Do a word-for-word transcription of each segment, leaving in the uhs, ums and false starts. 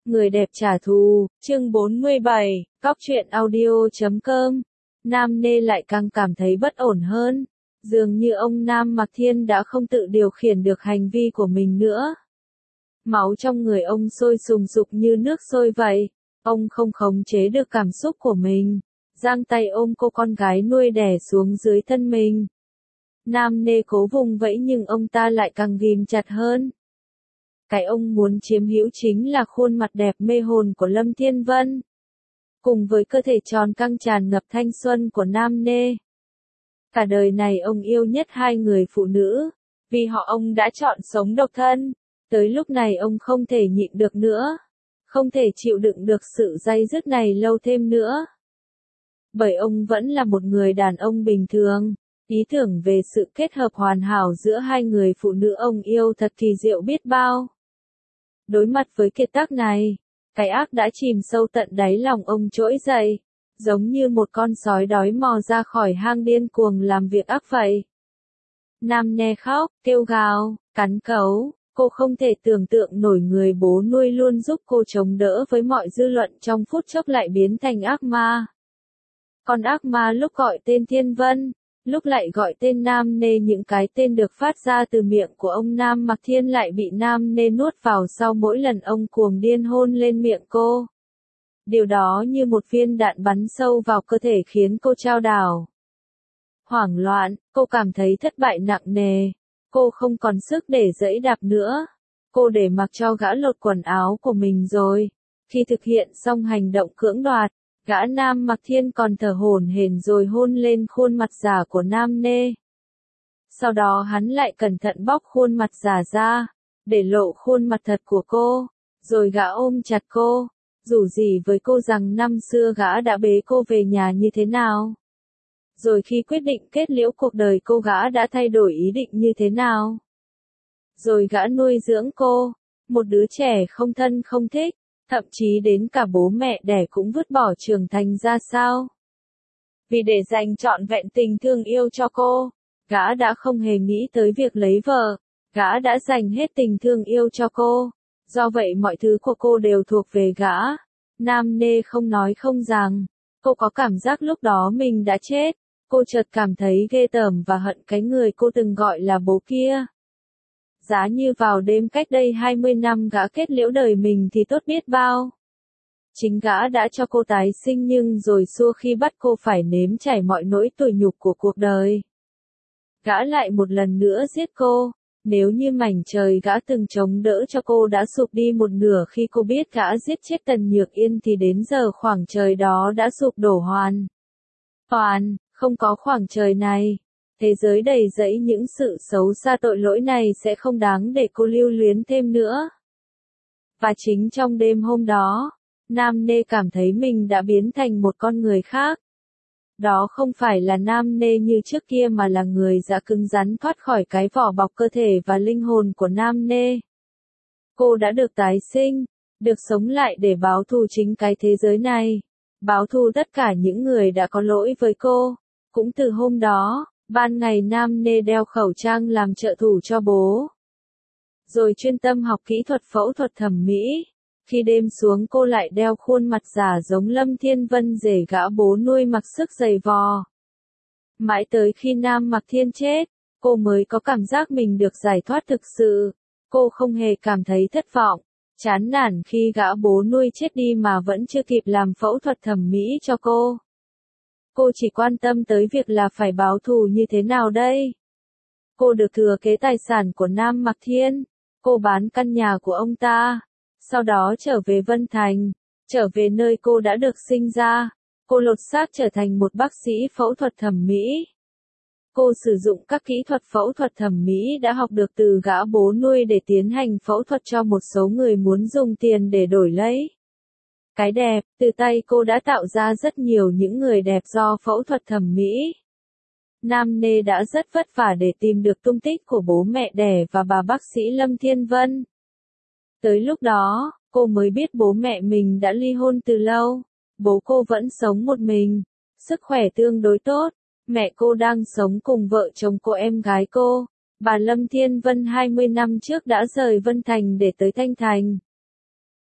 Người đẹp trả thù, chương bốn mươi bảy, cóc truyện audio chấm com. Nam Nê lại càng cảm thấy bất ổn hơn. Dường như ông Nam Mặc Thiên đã không tự điều khiển được hành vi của mình nữa. Máu trong người ông sôi sùng sục như nước sôi vậy. Ông không khống chế được cảm xúc của mình. Giang tay ôm cô con gái nuôi đẻ xuống dưới thân mình. Nam Nê cố vùng vẫy nhưng ông ta lại càng ghim chặt hơn. Cái ông muốn chiếm hữu chính là khuôn mặt đẹp mê hồn của Lâm Thiên Vân. Cùng với cơ thể tròn căng tràn ngập thanh xuân của Nam Nê. Cả đời này ông yêu nhất hai người phụ nữ. Vì họ ông đã chọn sống độc thân. Tới lúc này ông không thể nhịn được nữa. Không thể chịu đựng được sự day dứt này lâu thêm nữa. Bởi ông vẫn là một người đàn ông bình thường. Ý tưởng về sự kết hợp hoàn hảo giữa hai người phụ nữ ông yêu thật kỳ diệu biết bao. Đối mặt với kiệt tác này, cái ác đã chìm sâu tận đáy lòng ông trỗi dậy, giống như một con sói đói mò ra khỏi hang điên cuồng làm việc ác vậy. Nam Nê khóc, kêu gào, cắn cấu, cô không thể tưởng tượng nổi người bố nuôi luôn giúp cô chống đỡ với mọi dư luận trong phút chốc lại biến thành ác ma. Con ác ma lúc gọi tên Thiên Vân, lúc lại gọi tên Nam Nê, những cái tên được phát ra từ miệng của ông Nam Mặc Thiên lại bị Nam Nê nuốt vào sau mỗi lần ông cuồng điên hôn lên miệng cô. Điều đó như một viên đạn bắn sâu vào cơ thể khiến cô chao đảo. Hoảng loạn, cô cảm thấy thất bại nặng nề. Cô không còn sức để giãy đạp nữa. Cô để mặc cho gã lột quần áo của mình rồi. Khi thực hiện xong hành động cưỡng đoạt, gã Nam Mặc Thiên còn thở hổn hển rồi hôn lên khuôn mặt giả của Nam Nê. Sau đó hắn lại cẩn thận bóc khuôn mặt giả ra, để lộ khuôn mặt thật của cô, rồi gã ôm chặt cô, rủ rỉ với cô rằng năm xưa gã đã bế cô về nhà như thế nào. Rồi khi quyết định kết liễu cuộc đời cô, gã đã thay đổi ý định như thế nào. Rồi gã nuôi dưỡng cô, một đứa trẻ không thân không thích. Thậm chí đến cả bố mẹ đẻ cũng vứt bỏ trưởng thành ra sao. Vì để dành trọn vẹn tình thương yêu cho cô, gã đã không hề nghĩ tới việc lấy vợ, gã đã dành hết tình thương yêu cho cô. Do vậy mọi thứ của cô đều thuộc về gã. Nam Nê không nói không rằng, cô có cảm giác lúc đó mình đã chết. Cô chợt cảm thấy ghê tởm và hận cái người cô từng gọi là bố kia. Giá như vào đêm cách đây hai mươi năm gã kết liễu đời mình thì tốt biết bao. Chính gã đã cho cô tái sinh nhưng rồi xua khi bắt cô phải nếm trải mọi nỗi tủi nhục của cuộc đời. Gã lại một lần nữa giết cô. Nếu như mảnh trời gã từng chống đỡ cho cô đã sụp đi một nửa khi cô biết gã giết chết Tần Nhược Yên thì đến giờ khoảng trời đó đã sụp đổ hoàn. Toàn, không có khoảng trời này. Thế giới đầy rẫy những sự xấu xa tội lỗi này sẽ không đáng để cô lưu luyến thêm nữa. Và chính trong đêm hôm đó, Nam Nê cảm thấy mình đã biến thành một con người khác. Đó không phải là Nam Nê như trước kia mà là người đã cứng rắn thoát khỏi cái vỏ bọc cơ thể và linh hồn của Nam Nê. Cô đã được tái sinh, được sống lại để báo thù chính cái thế giới này. Báo thù tất cả những người đã có lỗi với cô. Cũng từ hôm đó, ban ngày Nam Nê đeo khẩu trang làm trợ thủ cho bố. Rồi chuyên tâm học kỹ thuật phẫu thuật thẩm mỹ. Khi đêm xuống cô lại đeo khuôn mặt giả giống Lâm Thiên Vân để gã bố nuôi mặc sức giày vò. Mãi tới khi Nam Mặc Thiên chết, cô mới có cảm giác mình được giải thoát thực sự. Cô không hề cảm thấy thất vọng, chán nản khi gã bố nuôi chết đi mà vẫn chưa kịp làm phẫu thuật thẩm mỹ cho cô. Cô chỉ quan tâm tới việc là phải báo thù như thế nào đây. Cô được thừa kế tài sản của Nam Mặc Thiên. Cô bán căn nhà của ông ta. Sau đó trở về Vân Thành. Trở về nơi cô đã được sinh ra. Cô lột xác trở thành một bác sĩ phẫu thuật thẩm mỹ. Cô sử dụng các kỹ thuật phẫu thuật thẩm mỹ đã học được từ gã bố nuôi để tiến hành phẫu thuật cho một số người muốn dùng tiền để đổi lấy cái đẹp. Từ tay cô đã tạo ra rất nhiều những người đẹp do phẫu thuật thẩm mỹ. Nam Nê đã rất vất vả để tìm được tung tích của bố mẹ đẻ và bà bác sĩ Lâm Thiên Vân. Tới lúc đó, cô mới biết bố mẹ mình đã ly hôn từ lâu. Bố cô vẫn sống một mình, sức khỏe tương đối tốt. Mẹ cô đang sống cùng vợ chồng cô em gái cô. Bà Lâm Thiên Vân hai mươi năm trước đã rời Vân Thành để tới Thanh Thành.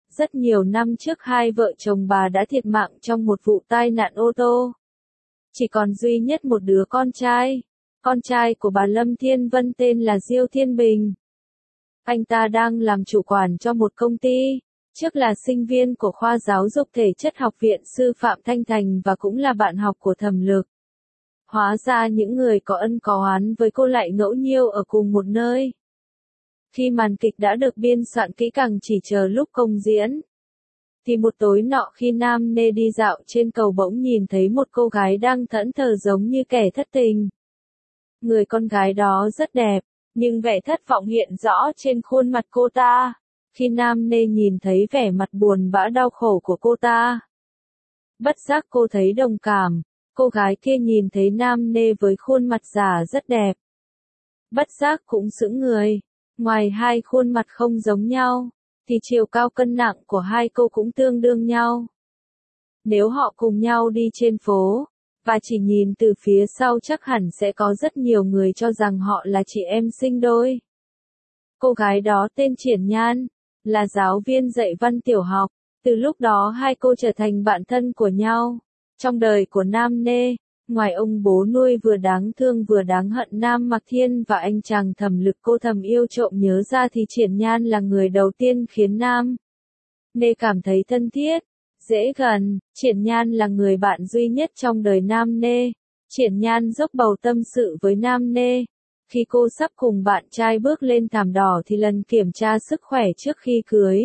Rất nhiều năm trước hai vợ chồng bà đã thiệt mạng trong một vụ tai nạn ô tô. Chỉ còn duy nhất một đứa con trai. Con trai của bà Lâm Thiên Vân tên là Diêu Thiên Bình. Anh ta đang làm chủ quản cho một công ty, trước là sinh viên của khoa giáo dục thể chất Học viện Sư phạm Thanh Thành và cũng là bạn học của Thẩm Lực. Hóa ra những người có ân có oán với cô lại ngẫu nhiêu ở cùng một nơi. Khi màn kịch đã được biên soạn kỹ càng chỉ chờ lúc công diễn, thì một tối nọ khi Nam Nê đi dạo trên cầu bỗng nhìn thấy một cô gái đang thẫn thờ giống như kẻ thất tình. Người con gái đó rất đẹp, nhưng vẻ thất vọng hiện rõ trên khuôn mặt cô ta. Khi Nam Nê nhìn thấy vẻ mặt buồn bã đau khổ của cô ta, bất giác cô thấy đồng cảm. Cô gái kia nhìn thấy Nam Nê với khuôn mặt già rất đẹp, bất giác cũng sững người. Ngoài hai khuôn mặt không giống nhau, thì chiều cao cân nặng của hai cô cũng tương đương nhau. Nếu họ cùng nhau đi trên phố, và chỉ nhìn từ phía sau chắc hẳn sẽ có rất nhiều người cho rằng họ là chị em sinh đôi. Cô gái đó tên Triển Nhan, là giáo viên dạy văn tiểu học. Từ lúc đó hai cô trở thành bạn thân của nhau. Trong đời của Nam Nê, ngoài ông bố nuôi vừa đáng thương vừa đáng hận Nam Mặc Thiên và anh chàng Thẩm Lực cô thầm yêu trộm nhớ ra thì Triển Nhan là người đầu tiên khiến Nam Nê cảm thấy thân thiết, dễ gần. Triển Nhan là người bạn duy nhất trong đời Nam Nê. Triển Nhan dốc bầu tâm sự với Nam Nê. Khi cô sắp cùng bạn trai bước lên thảm đỏ thì lần kiểm tra sức khỏe trước khi cưới,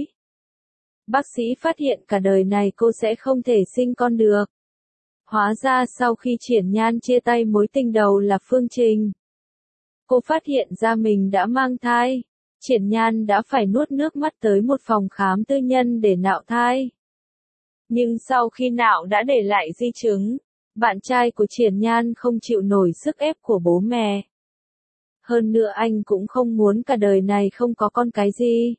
bác sĩ phát hiện cả đời này cô sẽ không thể sinh con được. Hóa ra sau khi Triển Nhan chia tay mối tình đầu là Phương Trình, cô phát hiện ra mình đã mang thai. Triển Nhan đã phải nuốt nước mắt tới một phòng khám tư nhân để nạo thai. Nhưng sau khi nạo đã để lại di chứng, bạn trai của Triển Nhan không chịu nổi sức ép của bố mẹ. Hơn nữa anh cũng không muốn cả đời này không có con cái gì.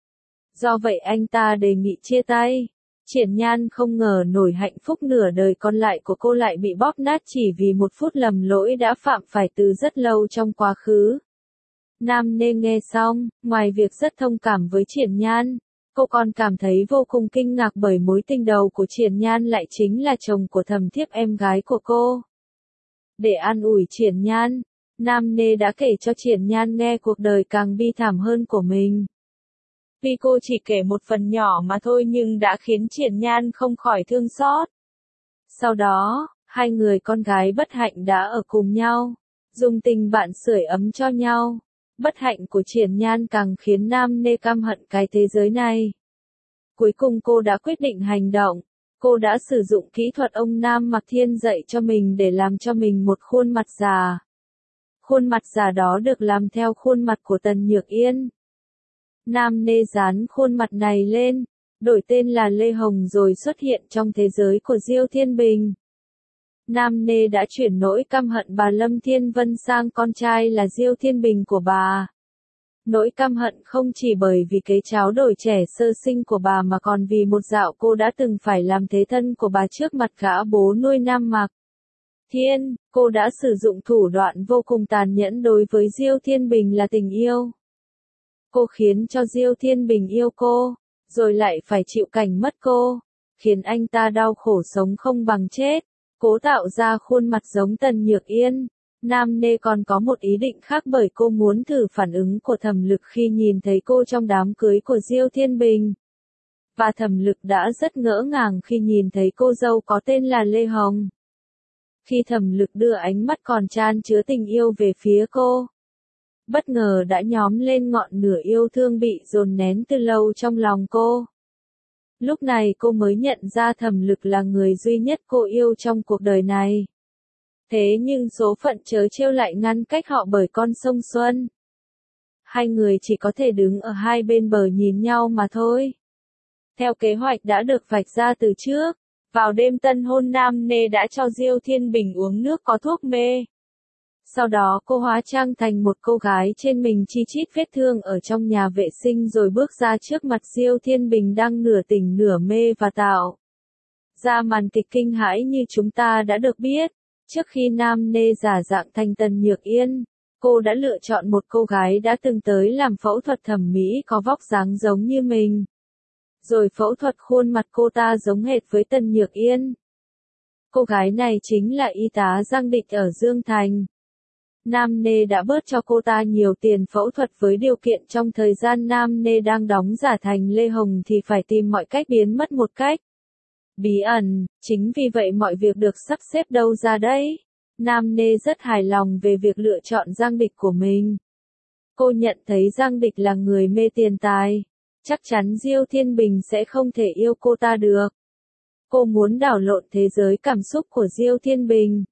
Do vậy anh ta đề nghị chia tay. Triển Nhan không ngờ nổi hạnh phúc nửa đời còn lại của cô lại bị bóp nát chỉ vì một phút lầm lỗi đã phạm phải từ rất lâu trong quá khứ. Nam Nê nghe xong, ngoài việc rất thông cảm với Triển Nhan, cô còn cảm thấy vô cùng kinh ngạc bởi mối tình đầu của Triển Nhan lại chính là chồng của Thẩm Thiếp em gái của cô. Để an ủi Triển Nhan, Nam Nê đã kể cho Triển Nhan nghe cuộc đời càng bi thảm hơn của mình. Vì cô chỉ kể một phần nhỏ mà thôi nhưng đã khiến Triển Nhan không khỏi thương xót. Sau đó, hai người con gái bất hạnh đã ở cùng nhau, dùng tình bạn sưởi ấm cho nhau. Bất hạnh của Triển Nhan càng khiến Nam Nê căm hận cái thế giới này. Cuối cùng cô đã quyết định hành động. Cô đã sử dụng kỹ thuật ông Nam Mặc Thiên dạy cho mình để làm cho mình một khuôn mặt già. Khuôn mặt già đó được làm theo khuôn mặt của Tần Nhược Yên. Nam Nê dán khuôn mặt này lên, đổi tên là Lê Hồng rồi xuất hiện trong thế giới của Diêu Thiên Bình. Nam Nê đã chuyển nỗi căm hận bà Lâm Thiên Vân sang con trai là Diêu Thiên Bình của bà. Nỗi căm hận không chỉ bởi vì cái cháo đổi trẻ sơ sinh của bà mà còn vì một dạo cô đã từng phải làm thế thân của bà trước mặt gã bố nuôi Nam Mặc Thiên. Cô đã sử dụng thủ đoạn vô cùng tàn nhẫn đối với Diêu Thiên Bình là tình yêu. Cô khiến cho Diêu Thiên Bình yêu cô, rồi lại phải chịu cảnh mất cô, khiến anh ta đau khổ sống không bằng chết, cố tạo ra khuôn mặt giống Tần Nhược Yên. Nam Nê còn có một ý định khác bởi cô muốn thử phản ứng của Thẩm Lực khi nhìn thấy cô trong đám cưới của Diêu Thiên Bình. Và Thẩm Lực đã rất ngỡ ngàng khi nhìn thấy cô dâu có tên là Lê Hồng. Khi Thẩm Lực đưa ánh mắt còn chan chứa tình yêu về phía cô, bất ngờ đã nhóm lên ngọn lửa yêu thương bị dồn nén từ lâu trong lòng cô. Lúc này cô mới nhận ra Thẩm Lực là người duy nhất cô yêu trong cuộc đời này. Thế nhưng số phận trớ trêu lại ngăn cách họ bởi con sông Xuân. Hai người chỉ có thể đứng ở hai bên bờ nhìn nhau mà thôi. Theo kế hoạch đã được vạch ra từ trước, vào đêm tân hôn Nam Nê đã cho Diêu Thiên Bình uống nước có thuốc mê. Sau đó cô hóa trang thành một cô gái trên mình chi chít vết thương ở trong nhà vệ sinh rồi bước ra trước mặt Diêu Thiên Bình đang nửa tỉnh nửa mê và tạo ra màn kịch kinh hãi như chúng ta đã được biết. Trước khi Nam Nê giả dạng thành Tần Nhược Yên, cô đã lựa chọn một cô gái đã từng tới làm phẫu thuật thẩm mỹ có vóc dáng giống như mình. rồi phẫu thuật khuôn mặt cô ta giống hệt với Tần Nhược Yên. Cô gái này chính là y tá Giang Địch ở Dương Thành. Nam Nê đã bớt cho cô ta nhiều tiền phẫu thuật với điều kiện trong thời gian Nam Nê đang đóng giả thành Lê Hồng thì phải tìm mọi cách biến mất một cách bí ẩn, chính vì vậy mọi việc được sắp xếp đâu ra đấy. Nam Nê rất hài lòng về việc lựa chọn Giang Địch của mình. Cô nhận thấy Giang Địch là người mê tiền tài, chắc chắn Diêu Thiên Bình sẽ không thể yêu cô ta được. Cô muốn đảo lộn thế giới cảm xúc của Diêu Thiên Bình.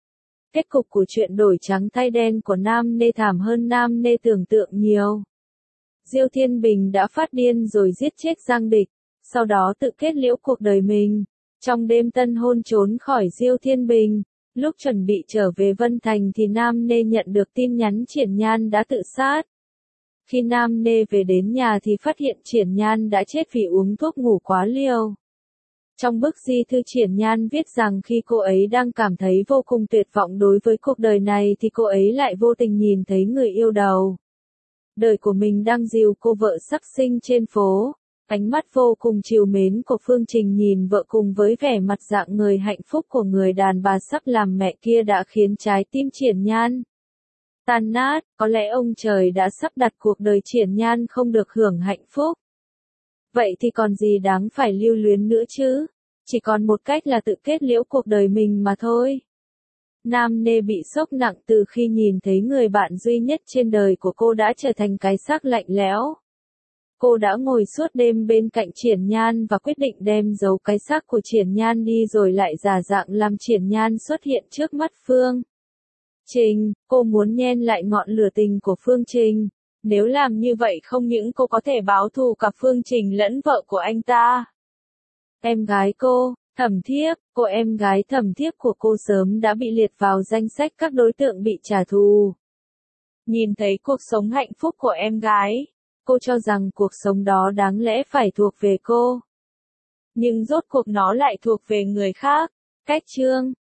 Kết cục của chuyện đổi trắng thay đen của Nam Nê thảm hơn Nam Nê tưởng tượng nhiều. Diêu Thiên Bình đã phát điên rồi giết chết Giang Địch, sau đó tự kết liễu cuộc đời mình. Trong đêm tân hôn trốn khỏi Diêu Thiên Bình, lúc chuẩn bị trở về Vân Thành thì Nam Nê nhận được tin nhắn Triển Nhan đã tự sát. Khi Nam Nê về đến nhà thì phát hiện Triển Nhan đã chết vì uống thuốc ngủ quá liều. Trong bức di thư Triển Nhan viết rằng khi cô ấy đang cảm thấy vô cùng tuyệt vọng đối với cuộc đời này thì cô ấy lại vô tình nhìn thấy người yêu đầu đời của mình đang dìu cô vợ sắc xinh trên phố. Ánh mắt vô cùng trìu mến của Phương Trình nhìn vợ cùng với vẻ mặt rạng ngời hạnh phúc của người đàn bà sắp làm mẹ kia đã khiến trái tim Triển Nhan tan nát. Có lẽ ông trời đã sắp đặt cuộc đời Triển Nhan không được hưởng hạnh phúc. Vậy thì còn gì đáng phải lưu luyến nữa chứ? Chỉ còn một cách là tự kết liễu cuộc đời mình mà thôi. Nam Nê bị sốc nặng từ khi nhìn thấy người bạn duy nhất trên đời của cô đã trở thành cái xác lạnh lẽo. Cô đã ngồi suốt đêm bên cạnh Triển Nhan và quyết định đem giấu cái xác của Triển Nhan đi rồi lại giả dạng làm Triển Nhan xuất hiện trước mắt Phương Trình. Cô muốn nhen lại ngọn lửa tình của Phương Trình. Nếu làm như vậy không những cô có thể báo thù cả Phương Trình lẫn vợ của anh ta. Em gái cô, Thẩm Thiếp, cô em gái Thẩm Thiếp của cô sớm đã bị liệt vào danh sách các đối tượng bị trả thù. Nhìn thấy cuộc sống hạnh phúc của em gái, cô cho rằng cuộc sống đó đáng lẽ phải thuộc về cô. Nhưng rốt cuộc nó lại thuộc về người khác. Cách chương